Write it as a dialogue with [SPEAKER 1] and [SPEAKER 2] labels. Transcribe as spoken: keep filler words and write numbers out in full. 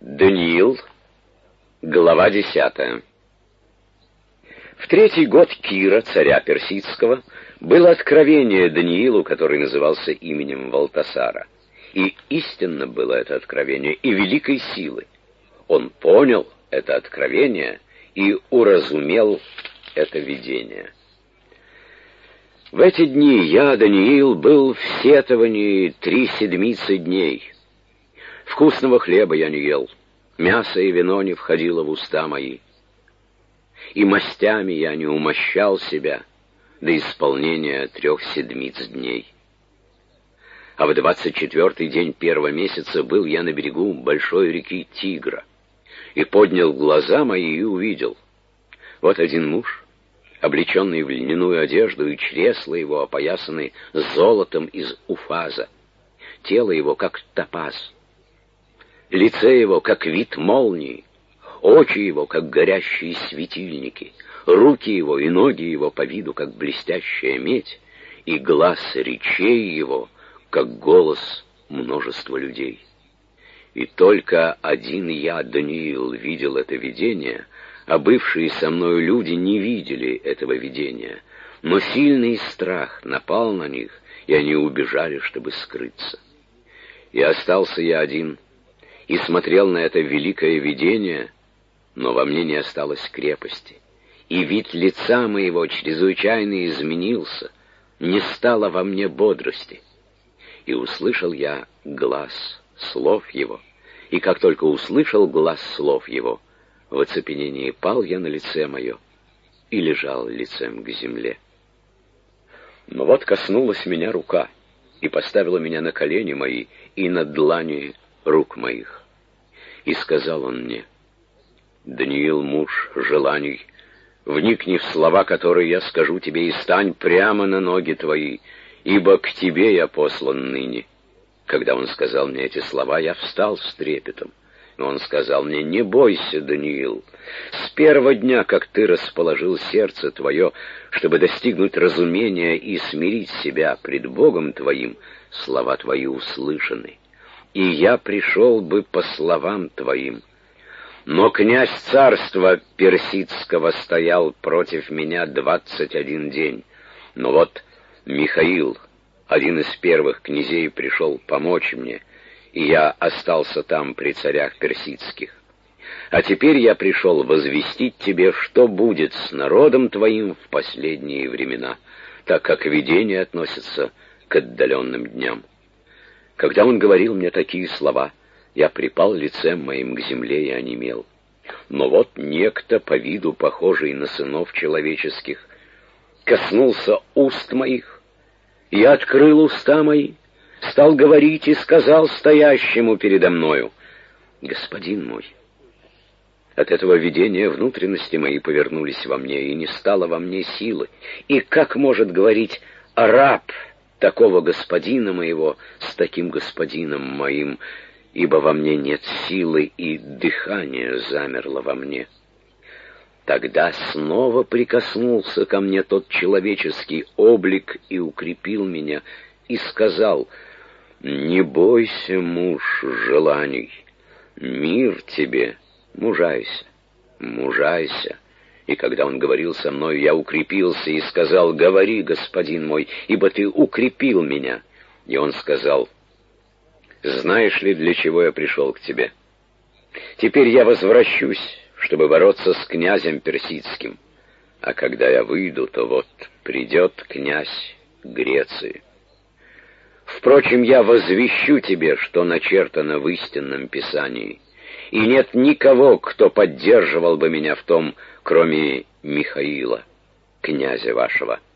[SPEAKER 1] Даниил, глава десятая. В третий год Кира, царя персидского, было откровение Даниилу, который назывался именем Валтасара. И истинно было это откровение, и великой силы. Он понял это откровение и уразумел это видение. В эти дни я, Даниил, был в сетовании три седмицы дней. Вкусного хлеба я не ел, мясо и вино не входило в уста мои, и мастями я не умощал себя до исполнения трех седмиц дней. А в двадцать четвертый день первого месяца был я на берегу большой реки Тигра, и поднял глаза мои и увидел. Вот один муж, облеченный в льняную одежду, и чресла его опоясаны золотом из Уфаза, тело его как топаз, лице его, как вид молнии, очи его, как горящие светильники, руки его и ноги его по виду, как блестящая медь, и глаз речей его, как голос множества людей. И только один я, Даниил, видел это видение, а бывшие со мною люди не видели этого видения, но сильный страх напал на них, и они убежали, чтобы скрыться. И остался я один, и смотрел на это великое видение, но во мне не осталось крепости, и вид лица моего чрезвычайно изменился, не стало во мне бодрости. И услышал я глас слов его, и как только услышал глас слов его, в оцепенении пал я на лице мое и лежал лицем к земле. Но вот коснулась меня рука и поставила меня на колени мои и на длани рук моих. И сказал он мне: «Даниил, муж желаний, вникни в слова, которые я скажу тебе, и стань прямо на ноги твои, ибо к тебе я послан ныне». Когда он сказал мне эти слова, я встал с трепетом. Но он сказал мне: «Не бойся, Даниил, с первого дня, как ты расположил сердце твое, чтобы достигнуть разумения и смирить себя пред Богом твоим, слова твои услышаны, и я пришел бы по словам твоим. Но князь царства персидского стоял против меня двадцать один день. Но вот Михаил, один из первых князей, пришел помочь мне, и я остался там при царях персидских. А теперь я пришел возвестить тебе, что будет с народом твоим в последние времена, так как видение относится к отдаленным дням». Когда он говорил мне такие слова, я припал лицем моим к земле и онемел. Но вот некто, по виду похожий на сынов человеческих, коснулся уст моих, и открыл уста мои, стал говорить и сказал стоящему передо мною: «Господин мой». От этого видения внутренности мои повернулись во мне, и не стало во мне силы. И как может говорить раб такого господина моего с таким господином моим, ибо во мне нет силы, и дыхание замерло во мне. Тогда снова прикоснулся ко мне тот человеческий облик и укрепил меня, и сказал: «Не бойся, муж желаний, мир тебе, мужайся, мужайся». И когда он говорил со мной, я укрепился и сказал: «Говори, господин мой, ибо ты укрепил меня». И он сказал: «Знаешь ли, для чего я пришел к тебе? Теперь я возвращусь, чтобы бороться с князем персидским. А когда я выйду, то вот придет князь Греции. Впрочем, я возвещу тебе, что начертано в истинном Писании, и нет никого, кто поддерживал бы меня в том, кроме Михаила, князя вашего».